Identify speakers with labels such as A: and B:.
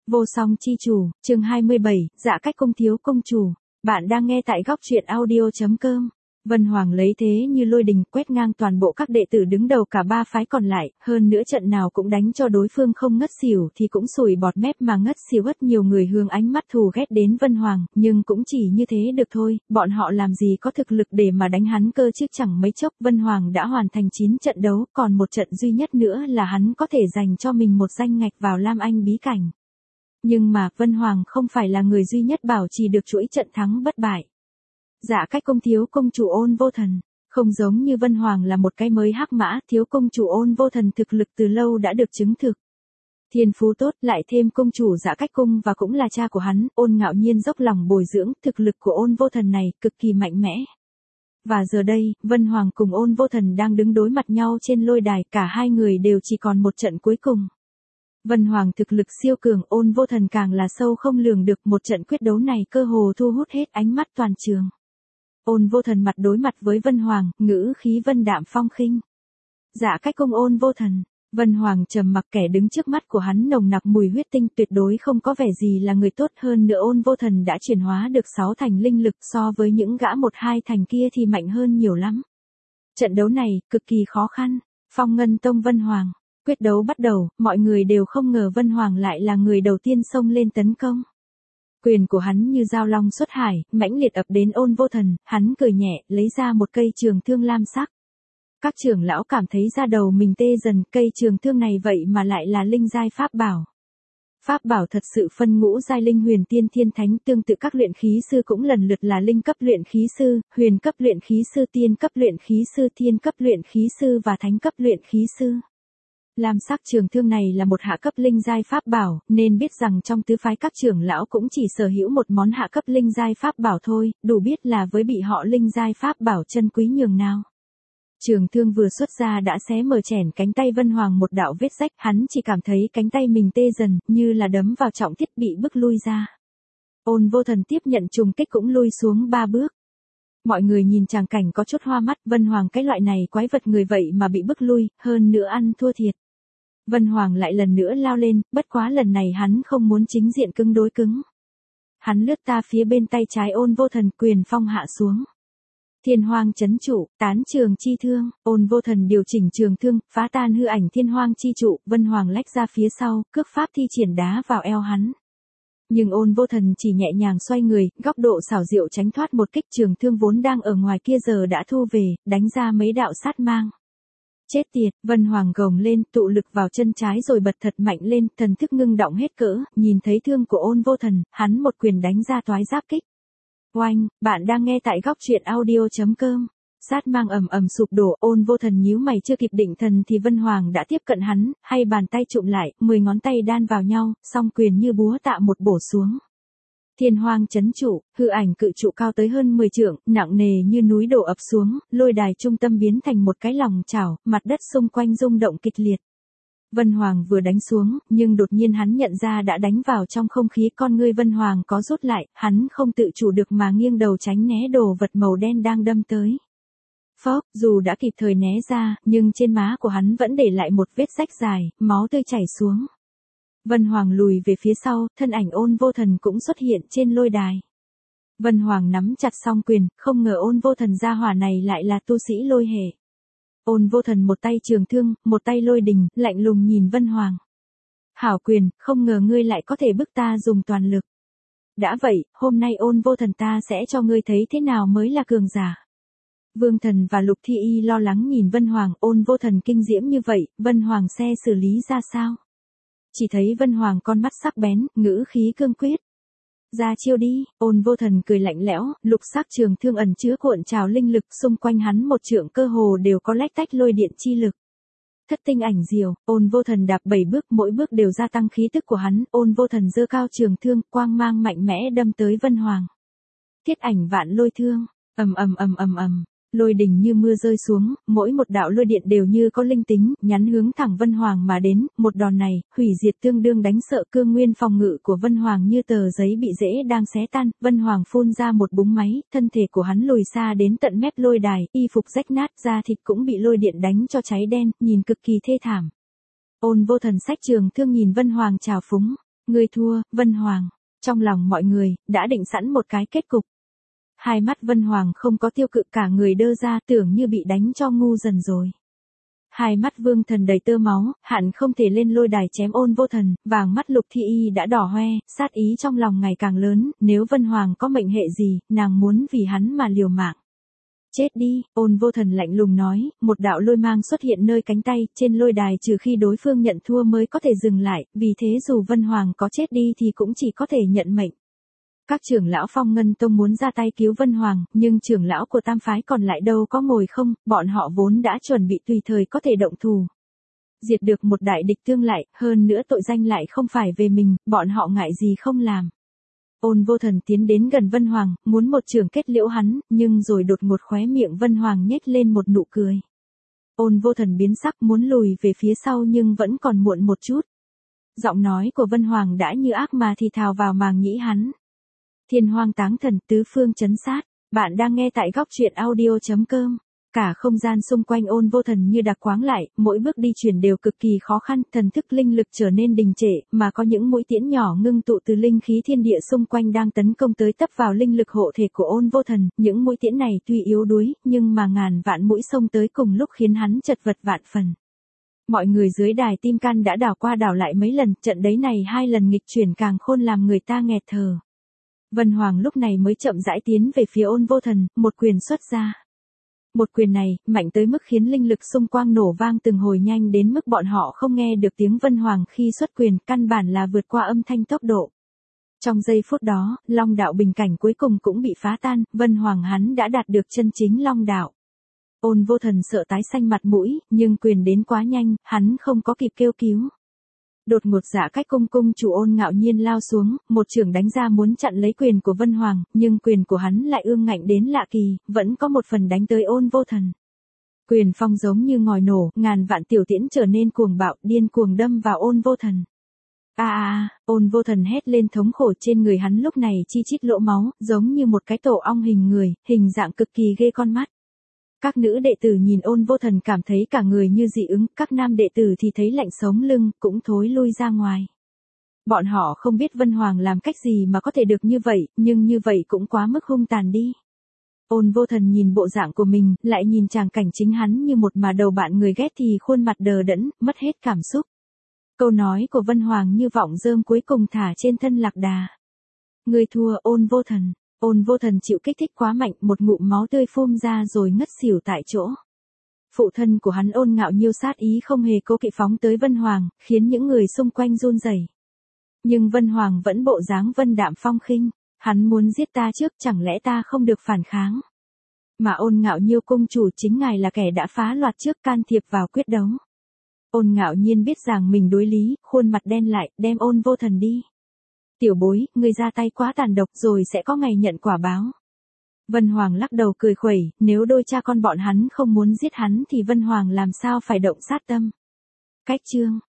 A: Vô song chi chủ, chương 27, dạ cách công thiếu công chủ. Bạn đang nghe tại góc truyện audio.com. Vân Hoàng lấy thế như lôi đình quét ngang toàn bộ các đệ tử đứng đầu cả ba phái còn lại, hơn nữa trận nào cũng đánh cho đối phương không ngất xỉu thì cũng sủi bọt mép mà ngất xỉu. Rất nhiều người hướng ánh mắt thù ghét đến Vân Hoàng, nhưng cũng chỉ như thế được thôi, bọn họ làm gì có thực lực để mà đánh hắn cơ chứ. Chẳng mấy chốc Vân Hoàng đã hoàn thành 9 trận đấu, còn một trận duy nhất nữa là hắn có thể dành cho mình một danh ngạch vào Lam Anh bí cảnh. Nhưng mà Vân Hoàng không phải là người duy nhất bảo trì được chuỗi trận thắng bất bại. Dạ cách công thiếu công chủ Ôn Vô Thần, không giống như Vân Hoàng là một cái mới hắc mã, thiếu công chủ Ôn Vô Thần thực lực từ lâu đã được chứng thực. Thiên phú tốt, lại thêm công chủ Dạ cách cung và cũng là cha của hắn, Ôn Ngạo Nhiên dốc lòng bồi dưỡng, thực lực của Ôn Vô Thần này cực kỳ mạnh mẽ. Và giờ đây, Vân Hoàng cùng Ôn Vô Thần đang đứng đối mặt nhau trên lôi đài, cả hai người đều chỉ còn một trận cuối cùng. Vân Hoàng thực lực siêu cường, Ôn Vô Thần càng là sâu không lường được, một trận quyết đấu này cơ hồ thu hút hết ánh mắt toàn trường. Ôn Vô Thần mặt đối mặt với Vân Hoàng, ngữ khí vân đạm phong khinh. Dạ cách công Ôn Vô Thần. Vân Hoàng trầm mặc, kẻ đứng trước mắt của hắn nồng nặc mùi huyết tinh, tuyệt đối không có vẻ gì là người tốt. Hơn nữa Ôn Vô Thần đã chuyển hóa được 6 thành linh lực, so với những gã 1-2 thành kia thì mạnh hơn nhiều lắm. Trận đấu này cực kỳ khó khăn. Phong Ngân Tông Vân Hoàng. Quyết đấu bắt đầu, mọi người đều không ngờ Vân Hoàng lại là người đầu tiên xông lên tấn công. Quyền của hắn như dao long xuất hải, mãnh liệt ập đến Ôn Vô Thần, hắn cười nhẹ, lấy ra một cây trường thương lam sắc. Các trưởng lão cảm thấy da đầu mình tê dần, cây trường thương này vậy mà lại là linh giai pháp bảo. Pháp bảo thật sự phân ngũ giai: linh, huyền, tiên, thiên, thánh. Tương tự các luyện khí sư cũng lần lượt là linh cấp luyện khí sư, huyền cấp luyện khí sư, tiên cấp luyện khí sư, thiên cấp luyện khí sư và thánh cấp luyện khí sư. Lam sắc trường thương này là một hạ cấp linh giai pháp bảo, nên biết rằng trong tứ phái các trưởng lão cũng chỉ sở hữu một món hạ cấp linh giai pháp bảo thôi, đủ biết là với bị họ linh giai pháp bảo chân quý nhường nào. Trường thương vừa xuất ra đã xé mở chẻn cánh tay Vân Hoàng một đạo vết rách, hắn chỉ cảm thấy cánh tay mình tê dần, như là đấm vào trọng thiết, bị bức lui ra. Ôn Vô Thần tiếp nhận trùng kích cũng lui xuống 3 bước. Mọi người nhìn tràng cảnh có chút hoa mắt, Vân Hoàng cái loại này quái vật người vậy mà bị bức lui, hơn nữa ăn thua thiệt. Vân Hoàng lại lần nữa lao lên, bất quá lần này hắn không muốn chính diện cứng đối cứng. Hắn lướt ta phía bên tay trái Ôn Vô Thần, quyền phong hạ xuống. Thiên Hoang chấn trụ, tán trường chi thương. Ôn Vô Thần điều chỉnh trường thương, phá tan hư ảnh Thiên Hoang chi trụ. Vân Hoàng lách ra phía sau, cước pháp thi triển đá vào eo hắn. Nhưng Ôn Vô Thần chỉ nhẹ nhàng xoay người, góc độ xảo diệu tránh thoát một kích. Trường thương vốn đang ở ngoài kia giờ đã thu về, đánh ra mấy đạo sát mang. Chết tiệt, Vân Hoàng gồng lên, tụ lực vào chân trái rồi bật thật mạnh lên, thần thức ngưng động hết cỡ, nhìn thấy thương của Ôn Vô Thần, hắn một quyền đánh ra toái giáp kích. Oanh, bạn đang nghe tại góc truyện audio.com. Sát mang ầm ầm sụp đổ, Ôn Vô Thần nhíu mày chưa kịp định thần thì Vân Hoàng đã tiếp cận hắn, hay bàn tay trụm lại, 10 ngón tay đan vào nhau, song quyền như búa tạ một bổ xuống. Thiên Hoang chấn trụ, hư ảnh cự trụ cao tới hơn 10 trượng, nặng nề như núi đổ ập xuống, lôi đài trung tâm biến thành một cái lòng chảo, mặt đất xung quanh rung động kịch liệt. Vân Hoàng vừa đánh xuống, nhưng đột nhiên hắn nhận ra đã đánh vào trong không khí, con ngươi Vân Hoàng có rút lại, hắn không tự chủ được mà nghiêng đầu tránh né đồ vật màu đen đang đâm tới. Phốc, dù đã kịp thời né ra, nhưng trên má của hắn vẫn để lại một vết rách dài, máu tươi chảy xuống. Vân Hoàng lùi về phía sau, thân ảnh Ôn Vô Thần cũng xuất hiện trên lôi đài. Vân Hoàng nắm chặt song quyền, không ngờ Ôn Vô Thần gia hỏa này lại là tu sĩ lôi hệ. Ôn Vô Thần một tay trường thương, một tay lôi đình, lạnh lùng nhìn Vân Hoàng. Hảo quyền, không ngờ ngươi lại có thể bức ta dùng toàn lực. Đã vậy, hôm nay Ôn Vô Thần ta sẽ cho ngươi thấy thế nào mới là cường giả. Vương Thần và Lục Thi Y lo lắng nhìn Vân Hoàng, Ôn Vô Thần kinh diễm như vậy, Vân Hoàng sẽ xử lý ra sao? Chỉ thấy Vân Hoàng con mắt sắc bén, ngữ khí cương quyết. Ra chiêu đi, Ôn Vô Thần cười lạnh lẽo, lục sắc trường thương ẩn chứa cuộn trào linh lực, xung quanh hắn một trượng cơ hồ đều có lách tách lôi điện chi lực. Thất tinh ảnh diều, Ôn Vô Thần đạp 7 bước, mỗi bước đều gia tăng khí tức của hắn, Ôn Vô Thần giơ cao trường thương, quang mang mạnh mẽ đâm tới Vân Hoàng. Thiết ảnh vạn lôi thương, ầm ầm ầm ầm ầm. Lôi đình như mưa rơi xuống, mỗi một đạo lôi điện đều như có linh tính, nhắm hướng thẳng Vân Hoàng mà đến, một đòn này, hủy diệt tương đương đánh sợ. Cương nguyên phòng ngự của Vân Hoàng như tờ giấy bị dễ đang xé tan, Vân Hoàng phun ra một búng máy, thân thể của hắn lùi xa đến tận mép lôi đài, y phục rách nát, da thịt cũng bị lôi điện đánh cho cháy đen, nhìn cực kỳ thê thảm. Ôn Vô Thần xách trường thương nhìn Vân Hoàng trào phúng, Ngươi thua, Vân Hoàng. Trong lòng mọi người, đã định sẵn một cái kết cục. Hai mắt Vân Hoàng không có tiêu cự, cả người đơ ra, tưởng như bị đánh cho ngu dần rồi. Hai mắt Vương Thần đầy tơ máu, hẳn không thể lên lôi đài chém Ôn Vô Thần, vàng mắt Lục Thi Y đã đỏ hoe, sát ý trong lòng ngày càng lớn, nếu Vân Hoàng có mệnh hệ gì, nàng muốn vì hắn mà liều mạng. Chết đi, Ôn Vô Thần lạnh lùng nói, một đạo lôi mang xuất hiện nơi cánh tay, trên lôi đài trừ khi đối phương nhận thua mới có thể dừng lại, vì thế dù Vân Hoàng có chết đi thì cũng chỉ có thể nhận mệnh. Các trưởng lão Phong Ngân Tông muốn ra tay cứu Vân Hoàng, nhưng trưởng lão của tam phái còn lại đâu có ngồi không, bọn họ vốn đã chuẩn bị tùy thời có thể động thủ. Diệt được một đại địch tương lại, hơn nữa tội danh lại không phải về mình, bọn họ ngại gì không làm. Ôn Vô Thần tiến đến gần Vân Hoàng, muốn một trường kết liễu hắn, nhưng rồi đột ngột khóe miệng Vân Hoàng nhếch lên một nụ cười. Ôn Vô Thần biến sắc muốn lùi về phía sau nhưng vẫn còn muộn một chút. Giọng nói của Vân Hoàng đã như ác ma thì thào vào màng nhĩ hắn. Thiên hoang táng thần, tứ phương chấn sát. Bạn đang nghe tại góc truyện audio.com. Cả không gian xung quanh Ôn Vô Thần như đặc quáng lại, mỗi bước đi chuyển đều cực kỳ khó khăn, thần thức linh lực trở nên đình trệ, mà có những mũi tiễn nhỏ ngưng tụ từ linh khí thiên địa xung quanh đang tấn công tới tấp vào linh lực hộ thể của Ôn Vô Thần, những mũi tiễn này tuy yếu đuối, nhưng mà ngàn vạn mũi xông tới cùng lúc khiến hắn chật vật vạn phần. Mọi người dưới đài tim can đã đảo qua đảo lại mấy lần, trận đấy này hai lần nghịch chuyển càng khôn làm người ta nghẹt thở. Vân Hoàng lúc này mới chậm rãi tiến về phía Ôn Vô Thần, một quyền xuất ra. Một quyền này, mạnh tới mức khiến linh lực xung quanh nổ vang từng hồi nhanh đến mức bọn họ không nghe được tiếng Vân Hoàng khi xuất quyền, căn bản là vượt qua âm thanh tốc độ. Trong giây phút đó, Long đạo bình cảnh cuối cùng cũng bị phá tan, Vân Hoàng hắn đã đạt được chân chính Long đạo. Ôn Vô Thần sợ tái xanh mặt mũi, nhưng quyền đến quá nhanh, hắn không có kịp kêu cứu. Đột ngột Dạ Cách cung chủ Ôn ngạo nhiên lao xuống, một chưởng đánh ra muốn chặn lấy quyền của Vân Hoàng, nhưng quyền của hắn lại ương ngạnh đến lạ kỳ, vẫn có một phần đánh tới Ôn Vô Thần. Quyền phong giống như ngòi nổ, ngàn vạn tiểu tiễn trở nên cuồng bạo, điên cuồng đâm vào Ôn Vô Thần. Ôn Vô Thần hét lên thống khổ, trên người hắn lúc này chi chít lỗ máu, giống như một cái tổ ong hình người, hình dạng cực kỳ ghê con mắt. Các nữ đệ tử nhìn Ôn Vô Thần cảm thấy cả người như dị ứng, các nam đệ tử thì thấy lạnh sống lưng, cũng thối lui ra ngoài. Bọn họ không biết Vân Hoàng làm cách gì mà có thể được như vậy, nhưng như vậy cũng quá mức hung tàn đi. Ôn Vô Thần nhìn bộ dạng của mình, lại nhìn tràng cảnh chính hắn như một mà đầu bạn người ghét thì khuôn mặt đờ đẫn, mất hết cảm xúc. Câu nói của Vân Hoàng như vọng rơm cuối cùng thả trên thân Lạc Đà. Ngươi thua, Ôn Vô Thần. Ôn Vô Thần chịu kích thích quá mạnh, một ngụm máu tươi phun ra rồi ngất xỉu tại chỗ. Phụ thân của hắn Ôn Ngạo Nhiêu sát ý không hề cố kỵ phóng tới Vân Hoàng, khiến những người xung quanh run rẩy. Nhưng Vân Hoàng vẫn bộ dáng vân đạm phong khinh, hắn muốn giết ta trước, chẳng lẽ ta không được phản kháng? Mà Ôn Ngạo Nhiêu cung chủ chính ngài là kẻ đã phá loạt trước, can thiệp vào quyết đấu. Ôn Ngạo Nhiên biết rằng mình đối lý, khuôn mặt đen lại, đem Ôn Vô Thần đi. Tiểu bối, ngươi ra tay quá tàn độc rồi sẽ có ngày nhận quả báo. Vân Hoàng lắc đầu cười khuẩy, nếu đôi cha con bọn hắn không muốn giết hắn thì Vân Hoàng làm sao phải động sát tâm. Cách chương.